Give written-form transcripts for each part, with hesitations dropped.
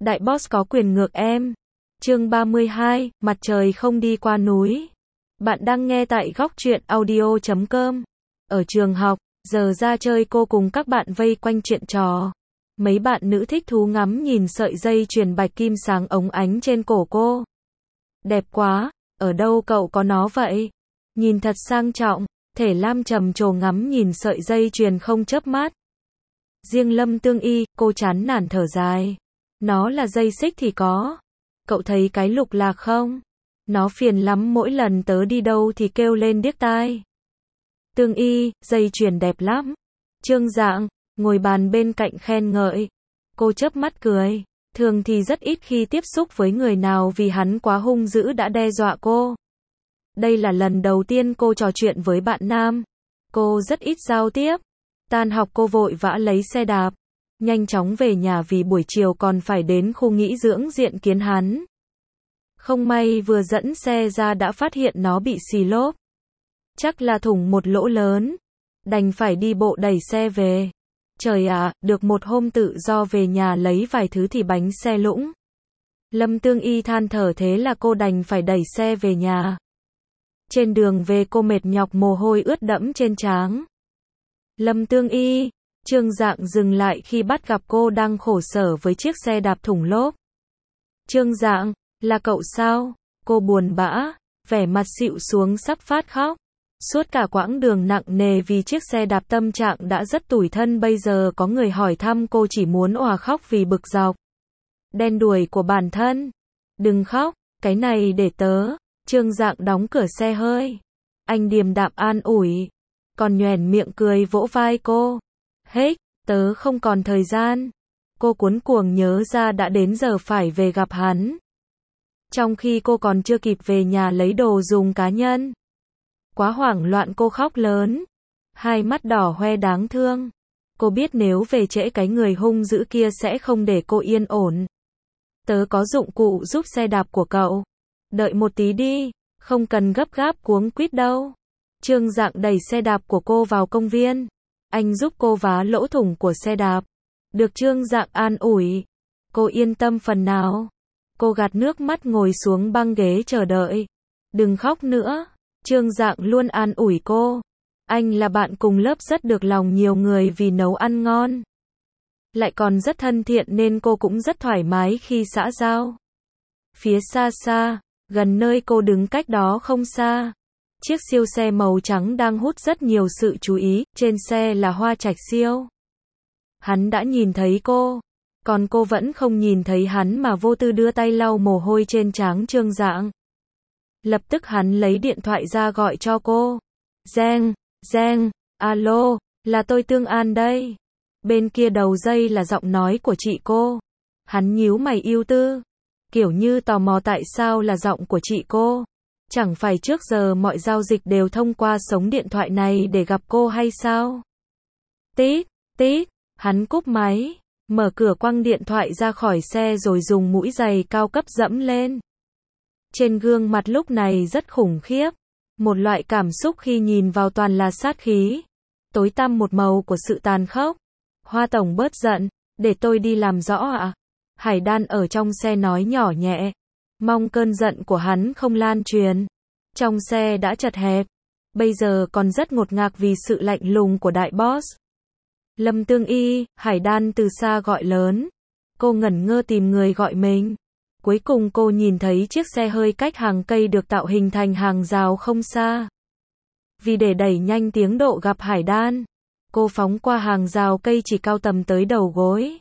Đại boss có quyền ngược em. Chương 32, mặt trời không đi qua núi. Bạn đang nghe tại góc truyện audio.com. Ở trường học, giờ ra chơi cô cùng các bạn vây quanh chuyện trò. Mấy bạn nữ thích thú ngắm nhìn sợi dây chuyền bạch kim sáng óng ánh trên cổ cô. Đẹp quá, ở đâu cậu có nó vậy? Nhìn thật sang trọng, Thể Lam trầm trồ ngắm nhìn sợi dây chuyền không chớp mắt. Riêng Lâm Tương Y, cô chán nản thở dài. Nó là dây xích thì có. Cậu thấy cái lục lạc không? Nó phiền lắm, mỗi lần tớ đi đâu thì kêu lên điếc tai. Tương Y, dây chuyền đẹp lắm. Trương Dạng, ngồi bàn bên cạnh khen ngợi. Cô chớp mắt cười. Thường thì rất ít khi tiếp xúc với người nào vì hắn quá hung dữ đã đe dọa cô. Đây là lần đầu tiên cô trò chuyện với bạn nam. Cô rất ít giao tiếp. Tan học cô vội vã lấy xe đạp, nhanh chóng về nhà vì buổi chiều còn phải đến khu nghỉ dưỡng diện kiến hắn. Không may vừa dẫn xe ra đã phát hiện nó bị xì lốp. Chắc là thủng một lỗ lớn. Đành phải đi bộ đẩy xe về. Trời ạ, được một hôm tự do về nhà lấy vài thứ thì bánh xe lũng. Lâm Tương Y than thở, thế là cô đành phải đẩy xe về nhà. Trên đường về cô mệt nhọc, mồ hôi ướt đẫm trên trán. Lâm Tương Y, Trương Dạng dừng lại khi bắt gặp cô đang khổ sở với chiếc xe đạp thủng lốp. Trương Dạng, là cậu sao? Cô buồn bã, vẻ mặt xịu xuống sắp phát khóc. Suốt cả quãng đường nặng nề vì chiếc xe đạp tâm trạng đã rất tủi thân, bây giờ có người hỏi thăm cô chỉ muốn òa khóc vì bực dọc. Đen đuổi của bản thân. Đừng khóc, cái này để tớ. Trương Dạng đóng cửa xe hơi. Anh điềm đạm an ủi. Còn nhoẻn miệng cười vỗ vai cô. Hết, tớ không còn thời gian. Cô cuống cuồng nhớ ra đã đến giờ phải về gặp hắn. Trong khi cô còn chưa kịp về nhà lấy đồ dùng cá nhân. Quá hoảng loạn cô khóc lớn. Hai mắt đỏ hoe đáng thương. Cô biết nếu về trễ cái người hung dữ kia sẽ không để cô yên ổn. Tớ có dụng cụ giúp xe đạp của cậu. Đợi một tí đi, không cần gấp gáp cuống quýt đâu. Trương Dạng đẩy xe đạp của cô vào công viên. Anh giúp cô vá lỗ thủng của xe đạp. Được Trương Dạng an ủi. Cô yên tâm phần nào. Cô gạt nước mắt ngồi xuống băng ghế chờ đợi. Đừng khóc nữa. Trương Dạng luôn an ủi cô. Anh là bạn cùng lớp rất được lòng nhiều người vì nấu ăn ngon. Lại còn rất thân thiện nên cô cũng rất thoải mái khi xã giao. Phía xa xa, gần nơi cô đứng cách đó không xa. Chiếc siêu xe màu trắng đang hút rất nhiều sự chú ý, trên xe là Hoa Trạch Siêu. Hắn đã nhìn thấy cô, còn cô vẫn không nhìn thấy hắn mà vô tư đưa tay lau mồ hôi trên trán Trương Dạng. Lập tức hắn lấy điện thoại ra gọi cho cô. Giang, Giang, alo, là tôi Tương An đây. Bên kia đầu dây là giọng nói của chị cô. Hắn nhíu mày ưu tư, kiểu như tò mò tại sao là giọng của chị cô. Chẳng phải trước giờ mọi giao dịch đều thông qua sống điện thoại này để gặp cô hay sao? Tít, tít, hắn cúp máy, mở cửa quăng điện thoại ra khỏi xe rồi dùng mũi giày cao cấp dẫm lên. Trên gương mặt lúc này rất khủng khiếp. Một loại cảm xúc khi nhìn vào toàn là sát khí. Tối tăm một màu của sự tàn khốc. Hoa tổng bớt giận, để tôi đi làm rõ ạ. Hải Đan ở trong xe nói nhỏ nhẹ. Mong cơn giận của hắn không lan truyền. Trong xe đã chật hẹp. Bây giờ còn rất ngột ngạt vì sự lạnh lùng của đại boss. Lâm Tương Y, Hải Đan từ xa gọi lớn. Cô ngẩn ngơ tìm người gọi mình. Cuối cùng cô nhìn thấy chiếc xe hơi cách hàng cây được tạo hình thành hàng rào không xa. Vì để đẩy nhanh tiến độ gặp Hải Đan, cô phóng qua hàng rào cây chỉ cao tầm tới đầu gối.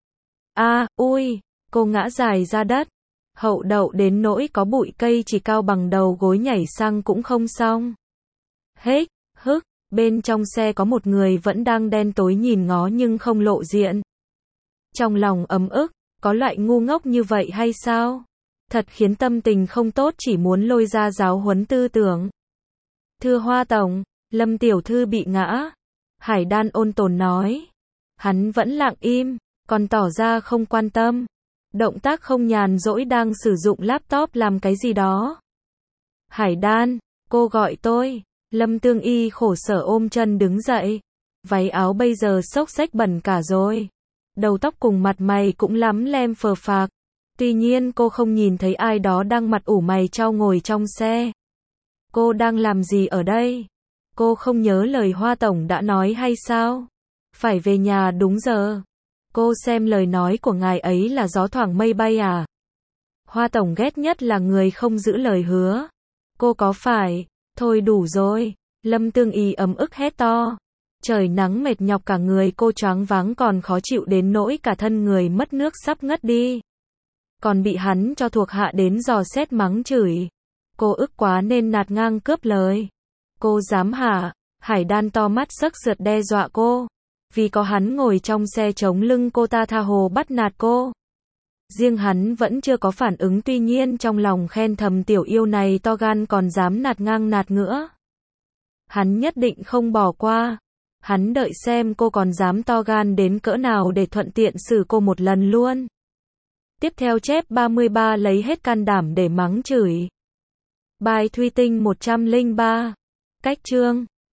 Ui, cô ngã dài ra đất. Hậu đậu đến nỗi có bụi cây chỉ cao bằng đầu gối nhảy sang cũng không xong. Hết, hức, bên trong xe có một người vẫn đang đen tối nhìn ngó nhưng không lộ diện. Trong lòng ấm ức, có loại ngu ngốc như vậy hay sao? Thật khiến tâm tình không tốt, chỉ muốn lôi ra giáo huấn tư tưởng. Thưa Hoa tổng, Lâm tiểu thư bị ngã. Hải Đan ôn tồn nói. Hắn vẫn lặng im, còn tỏ ra không quan tâm. Động tác không nhàn rỗi đang sử dụng laptop làm cái gì đó. Hải Đan, cô gọi tôi. Lâm Tương Y khổ sở ôm chân đứng dậy. Váy áo bây giờ xốc xếch bẩn cả rồi. đầu tóc cùng mặt mày cũng lắm lem phờ phạc. Tuy nhiên cô không nhìn thấy ai đó đang mặt ủ mày chau ngồi trong xe. Cô đang làm gì ở đây? Cô không nhớ lời Hoa Tổng đã nói hay sao? Phải về nhà đúng giờ. Cô xem lời nói của ngài ấy là gió thoảng mây bay à? Hoa Tổng ghét nhất là người không giữ lời hứa. Cô có phải? Thôi đủ rồi. Lâm Tương Y ấm ức hét to. Trời nắng mệt nhọc cả người cô choáng váng còn khó chịu đến nỗi cả thân người mất nước sắp ngất đi. Còn bị hắn cho thuộc hạ đến dò xét mắng chửi. Cô ức quá nên nạt ngang cướp lời. Cô dám hả? Hải Đan to mắt sấc sượt đe dọa cô. Vì có hắn ngồi trong xe chống lưng cô ta tha hồ bắt nạt cô. Riêng hắn vẫn chưa có phản ứng tuy nhiên trong lòng khen thầm tiểu yêu này to gan còn dám nạt ngang nạt ngửa. Hắn nhất định không bỏ qua. Hắn đợi xem cô còn dám to gan đến cỡ nào để thuận tiện xử cô một lần luôn. Tiếp theo chép 33 lấy hết can đảm để mắng chửi. Bài Thủy Tinh 103. Cách chương